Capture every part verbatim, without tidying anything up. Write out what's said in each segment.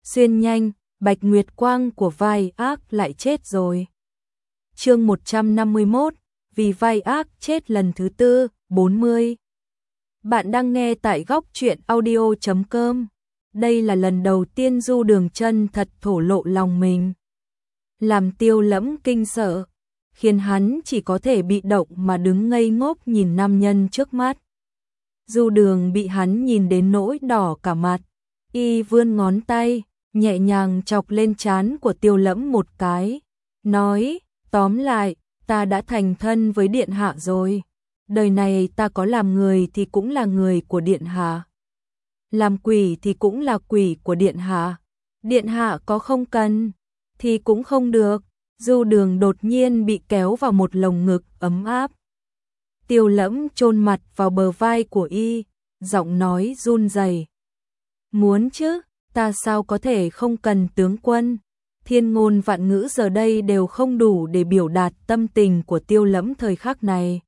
xuyên nhanh, Bạch Nguyệt Quang của vai ác lại chết rồi. Chương một trăm năm mươi mốt, vì vai ác chết lần thứ tư, bốn mươi. Bạn đang nghe tại góc truyện audio chấm com. Đây là lần đầu tiên Du Đường chân thật thổ lộ lòng mình. Làm Tiêu Lẫm kinh sợ, khiến hắn chỉ có thể bị động mà đứng ngây ngốc nhìn nam nhân trước mắt. Du Đường bị hắn nhìn đến nỗi đỏ cả mặt, y vươn ngón tay, nhẹ nhàng chọc lên trán của Tiêu Lẫm một cái, nói, tóm lại, ta đã thành thân với Điện Hạ rồi. Đời này ta có làm người thì cũng là người của Điện Hạ, làm quỷ thì cũng là quỷ của Điện Hạ. Điện Hạ có không cần thì cũng không được. Du Đường đột nhiên bị kéo vào một lồng ngực ấm áp. Tiêu Lẫm chôn mặt vào bờ vai của y, giọng nói run rẩy. Muốn chứ, ta sao có thể không cần tướng quân. Thiên ngôn vạn ngữ giờ đây đều không đủ để biểu đạt tâm tình của Tiêu Lẫm thời khắc này.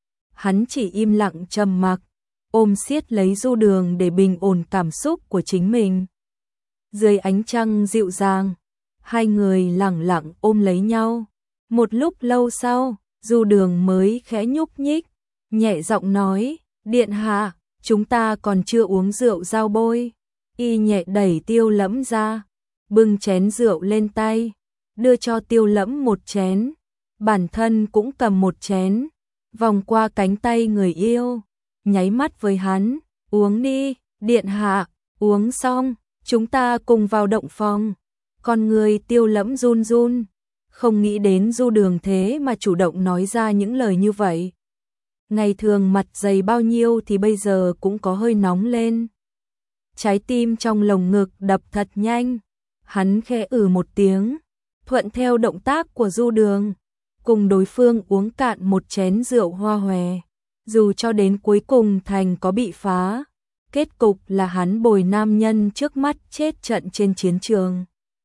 Hắn chỉ im lặng trầm mặc, ôm siết lấy Du Đường để bình ổn cảm xúc của chính mình. Dưới ánh trăng dịu dàng, hai người lẳng lặng ôm lấy nhau. Một lúc lâu sau, Du Đường mới khẽ nhúc nhích, nhẹ giọng nói, Điện Hạ, chúng ta còn chưa uống rượu giao bôi. Y nhẹ đẩy Tiêu Lẫm ra, bưng chén rượu lên tay, đưa cho Tiêu Lẫm một chén, bản thân cũng cầm một chén, vòng qua cánh tay người yêu, nháy mắt với hắn, uống đi, Điện Hạ, uống xong, chúng ta cùng vào động phòng. Con người Tiêu Lẫm run run, không nghĩ đến Du Đường thế mà chủ động nói ra những lời như vậy. Ngày thường mặt dày bao nhiêu thì bây giờ cũng có hơi nóng lên. Trái tim trong lồng ngực đập thật nhanh, hắn khẽ ử một tiếng, thuận theo động tác của Du Đường, cùng đối phương uống cạn một chén rượu hoa hòe. Dù cho đến cuối cùng thành có bị phá, kết cục là hắn bồi nam nhân trước mắt chết trận trên chiến trường.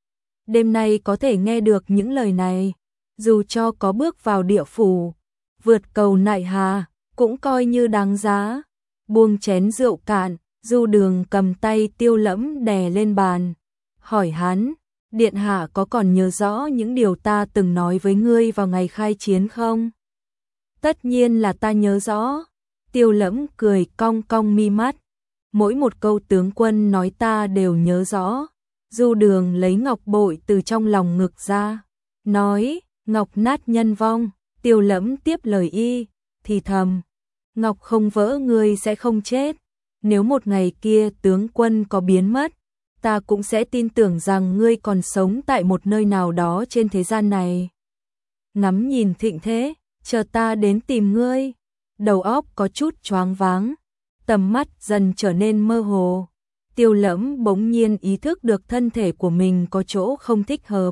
Đêm nay có thể nghe được những lời này, dù cho có bước vào địa phủ, vượt cầu nại hà, cũng coi như đáng giá. Buông chén rượu cạn, Du Đường cầm tay Tiêu Lẫm đè lên bàn, hỏi hắn, Điện Hạ có còn nhớ rõ những điều ta từng nói với ngươi vào ngày khai chiến không? Tất nhiên là ta nhớ rõ. Tiêu Lẫm cười cong cong mi mắt, mỗi một câu tướng quân nói ta đều nhớ rõ. Du Đường lấy ngọc bội từ trong lòng ngực ra, nói, ngọc nát nhân vong. Tiêu Lẫm tiếp lời y, thì thầm, ngọc không vỡ ngươi sẽ không chết. Nếu một ngày kia tướng quân có biến mất, ta cũng sẽ tin tưởng rằng ngươi còn sống tại một nơi nào đó trên thế gian này. Ngắm nhìn thịnh thế, chờ ta đến tìm ngươi. Đầu óc có chút choáng váng, tầm mắt dần trở nên mơ hồ. Tiêu Lẫm bỗng nhiên ý thức được thân thể của mình có chỗ không thích hợp.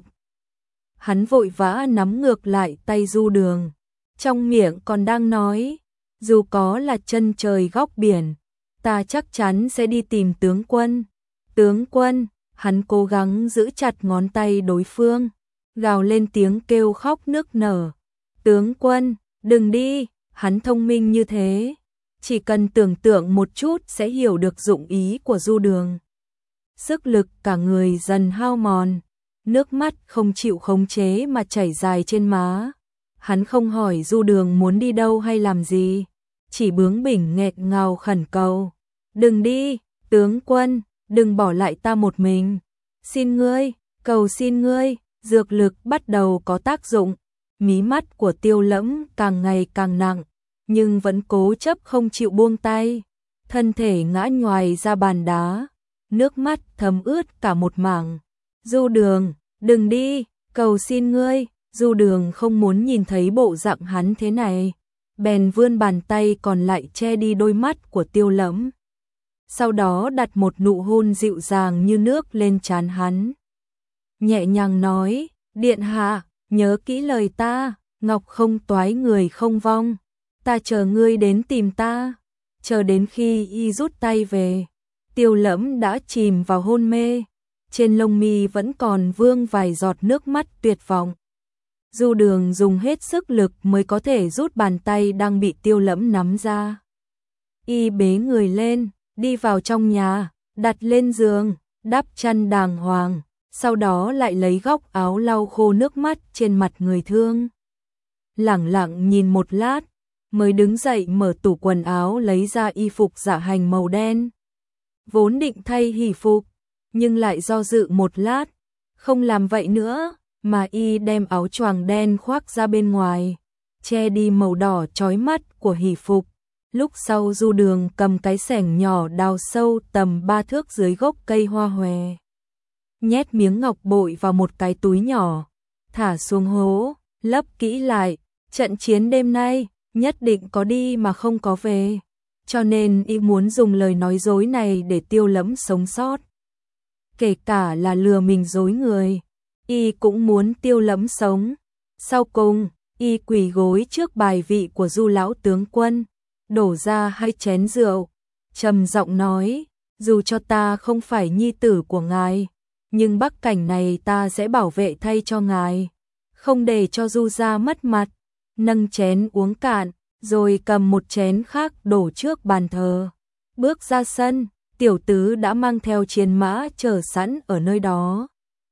Hắn vội vã nắm ngược lại tay Du Đường, trong miệng còn đang nói, dù có là chân trời góc biển, ta chắc chắn sẽ đi tìm tướng quân. Tướng quân, hắn cố gắng giữ chặt ngón tay đối phương, gào lên tiếng kêu khóc nức nở. Tướng quân, đừng đi, hắn thông minh như thế, chỉ cần tưởng tượng một chút sẽ hiểu được dụng ý của Du Đường. Sức lực cả người dần hao mòn, nước mắt không chịu khống chế mà chảy dài trên má. Hắn không hỏi Du Đường muốn đi đâu hay làm gì, chỉ bướng bỉnh nghẹt ngào khẩn cầu. Đừng đi, tướng quân, đừng bỏ lại ta một mình. Xin ngươi, cầu xin ngươi. Dược lực bắt đầu có tác dụng, mí mắt của Tiêu Lẫm càng ngày càng nặng, nhưng vẫn cố chấp không chịu buông tay. Thân thể ngã nhoài ra bàn đá, nước mắt thấm ướt cả một mảng. Du Đường, đừng đi, cầu xin ngươi. Du Đường không muốn nhìn thấy bộ dạng hắn thế này, bèn vươn bàn tay còn lại che đi đôi mắt của Tiêu Lẫm. Sau đó đặt một nụ hôn dịu dàng như nước lên trán hắn. Nhẹ nhàng nói, Điện Hạ, nhớ kỹ lời ta, ngọc không toái người không vong. Ta chờ ngươi đến tìm ta. Chờ đến khi y rút tay về, Tiêu Lẫm đã chìm vào hôn mê, trên lông mi vẫn còn vương vài giọt nước mắt tuyệt vọng. Du Đường dùng hết sức lực mới có thể rút bàn tay đang bị Tiêu Lẫm nắm ra. Y bế người lên, đi vào trong nhà, đặt lên giường, đắp chăn đàng hoàng, sau đó lại lấy góc áo lau khô nước mắt trên mặt người thương. Lẳng lặng nhìn một lát, mới đứng dậy mở tủ quần áo lấy ra y phục dạ hành màu đen. Vốn định thay hỷ phục, nhưng lại do dự một lát, không làm vậy nữa, mà y đem áo choàng đen khoác ra bên ngoài, che đi màu đỏ chói mắt của hỷ phục. Lúc sau Du Đường cầm cái xẻng nhỏ đào sâu tầm ba thước dưới gốc cây hoa hòe, nhét miếng ngọc bội vào một cái túi nhỏ, thả xuống hố, lấp kỹ lại. Trận chiến đêm nay nhất định có đi mà không có về, cho nên y muốn dùng lời nói dối này để Tiêu Lẫm sống sót. Kể cả là lừa mình dối người, y cũng muốn Tiêu Lẫm sống. Sau cùng, y quỳ gối trước bài vị của Du lão tướng quân, đổ ra hai chén rượu, trầm giọng nói: dù cho ta không phải nhi tử của ngài, nhưng bắc cảnh này ta sẽ bảo vệ thay cho ngài, không để cho Du gia mất mặt. Nâng chén uống cạn, rồi cầm một chén khác đổ trước bàn thờ. Bước ra sân, tiểu tứ đã mang theo chiến mã chờ sẵn ở nơi đó.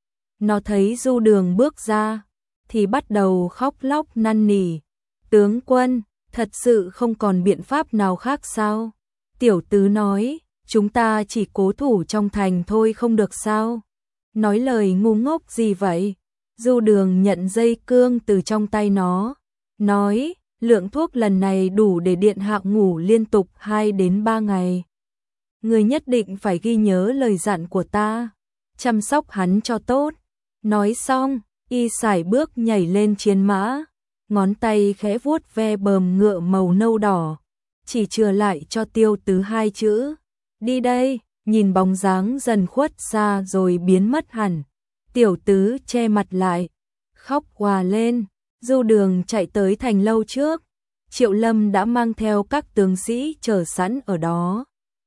Nó thấy Du Đường bước ra, thì bắt đầu khóc lóc năn nỉ: tướng quân, thật sự không còn biện pháp nào khác sao? Tiểu tứ nói: chúng ta chỉ cố thủ trong thành thôi không được sao? Nói lời ngu ngốc gì vậy? Du Đường nhận dây cương từ trong tay nó, nói: lượng thuốc lần này đủ để điện hạ ngủ liên tục hai đến ba ngày. Người nhất định phải ghi nhớ lời dặn của ta, chăm sóc hắn cho tốt. Nói xong, y sải bước nhảy lên chiến mã, ngón tay khẽ vuốt ve bờm ngựa màu nâu đỏ, chỉ chừa lại cho Tiêu Tứ hai chữ: đi đây. Nhìn bóng dáng dần khuất xa rồi biến mất hẳn, Tiểu Tứ che mặt lại, khóc òa lên. Du Đường chạy tới thành lâu trước, Triệu Lâm đã mang theo các tướng sĩ chờ sẵn ở đó.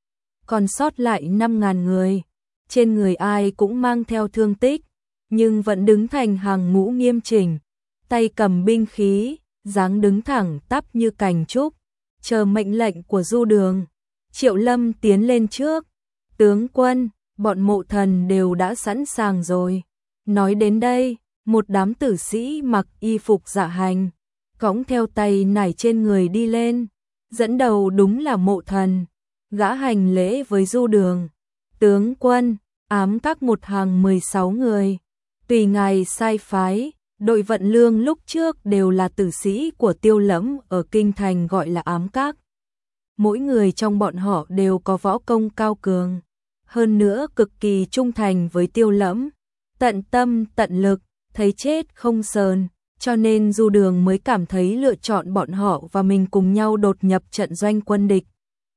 Còn sót lại năm ngàn người, trên người ai cũng mang theo thương tích, nhưng vẫn đứng thành hàng ngũ nghiêm chỉnh, tay cầm binh khí, dáng đứng thẳng tắp như cành trúc, chờ mệnh lệnh của Du Đường. Triệu Lâm tiến lên trước: tướng quân, bọn mộ thần đều đã sẵn sàng rồi. Nói đến đây, một đám tử sĩ mặc y phục dạ hành, cõng theo tay nải trên người đi lên, dẫn đầu đúng là Mộ Thần. Gã hành lễ với Du Đường: tướng quân, ám các một hàng mười sáu người, tùy ngài sai phái. Đội vận lương lúc trước đều là tử sĩ của Tiêu Lẫm ở kinh thành gọi là ám các. Mỗi người trong bọn họ đều có võ công cao cường, hơn nữa cực kỳ trung thành với Tiêu Lẫm, tận tâm tận lực, thấy chết không sờn, cho nên Du Đường mới cảm thấy lựa chọn bọn họ và mình cùng nhau đột nhập trận doanh quân địch,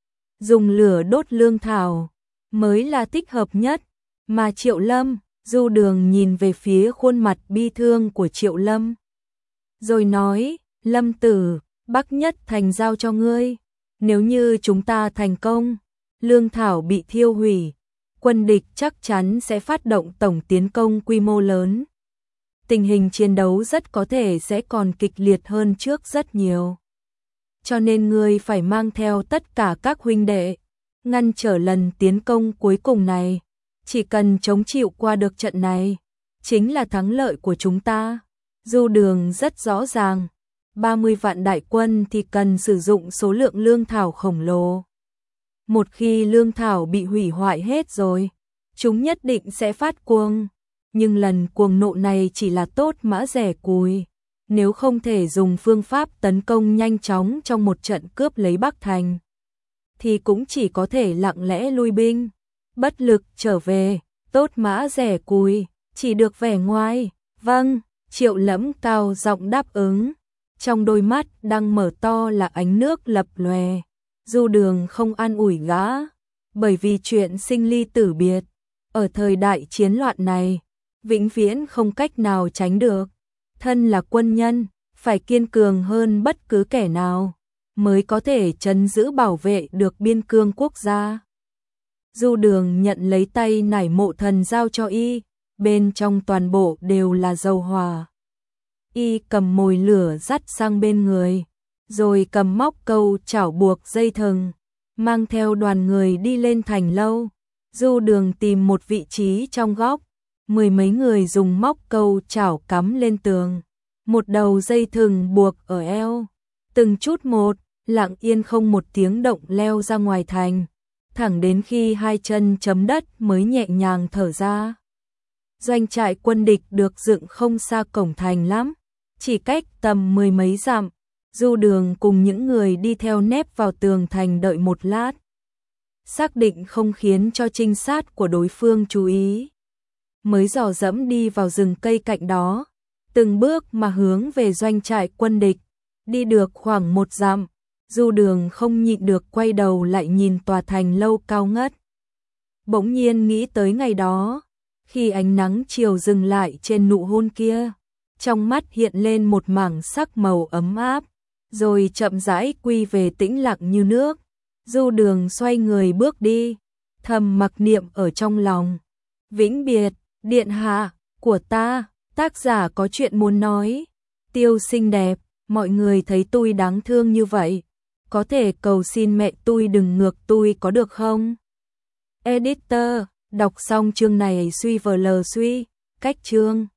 dùng lửa đốt lương thảo mới là thích hợp nhất. Mà Triệu Lâm, Du Đường nhìn về phía khuôn mặt bi thương của Triệu Lâm, rồi nói: Lâm tử, Bắc Nhất thành giao cho ngươi, nếu như chúng ta thành công, lương thảo bị thiêu hủy, quân địch chắc chắn sẽ phát động tổng tiến công quy mô lớn. Tình hình chiến đấu rất có thể sẽ còn kịch liệt hơn trước rất nhiều. Cho nên ngươi phải mang theo tất cả các huynh đệ, ngăn trở lần tiến công cuối cùng này. Chỉ cần chống chịu qua được trận này, chính là thắng lợi của chúng ta. Du Đường rất rõ ràng, ba mươi vạn đại quân thì cần sử dụng số lượng lương thảo khổng lồ. Một khi lương thảo bị hủy hoại hết rồi, chúng nhất định sẽ phát cuồng. Nhưng lần cuồng nộ này chỉ là tốt mã rẻ cùi. Nếu không thể dùng phương pháp tấn công nhanh chóng trong một trận cướp lấy Bắc Thành, thì cũng chỉ có thể lặng lẽ lui binh, bất lực trở về. Tốt mã rẻ cùi, chỉ được vẻ ngoài. Vâng, Triệu Lẫm cao giọng đáp ứng, trong đôi mắt đang mở to là ánh nước lập lòe. Du Đường không an ủi gã, bởi vì chuyện sinh ly tử biệt ở thời đại chiến loạn này vĩnh viễn không cách nào tránh được. Thân là quân nhân, phải kiên cường hơn bất cứ kẻ nào, mới có thể trấn giữ bảo vệ được biên cương quốc gia. Du Đường nhận lấy tay nải Mộ Thần giao cho y, bên trong toàn bộ đều là dầu hỏa. Y cầm mồi lửa dắt sang bên người, rồi cầm móc câu chảo buộc dây thừng, mang theo đoàn người đi lên thành lâu. Du Đường tìm một vị trí trong góc, mười mấy người dùng móc câu chảo cắm lên tường, một đầu dây thừng buộc ở eo, từng chút một, lặng yên không một tiếng động leo ra ngoài thành, thẳng đến khi hai chân chấm đất mới nhẹ nhàng thở ra. Doanh trại quân địch được dựng không xa cổng thành lắm, chỉ cách tầm mười mấy dặm. Du Đường cùng những người đi theo nép vào tường thành đợi một lát, xác định không khiến cho trinh sát của đối phương chú ý, mới dò dẫm đi vào rừng cây cạnh đó, từng bước mà hướng về doanh trại quân địch. Đi được khoảng một dặm, Du Đường không nhịn được quay đầu lại nhìn tòa thành lâu cao ngất. Bỗng nhiên nghĩ tới ngày đó, khi ánh nắng chiều dừng lại trên nụ hôn kia, trong mắt hiện lên một mảng sắc màu ấm áp, rồi chậm rãi quy về tĩnh lặng như nước. Du Đường xoay người bước đi, thầm mặc niệm ở trong lòng. Vĩnh biệt, điện hạ của ta, tác giả có chuyện muốn nói. Tiêu xinh đẹp, mọi người thấy tôi đáng thương như vậy, có thể cầu xin mẹ tôi đừng ngược tôi có được không? Editor, đọc xong chương này suy vờ lờ suy, cách chương.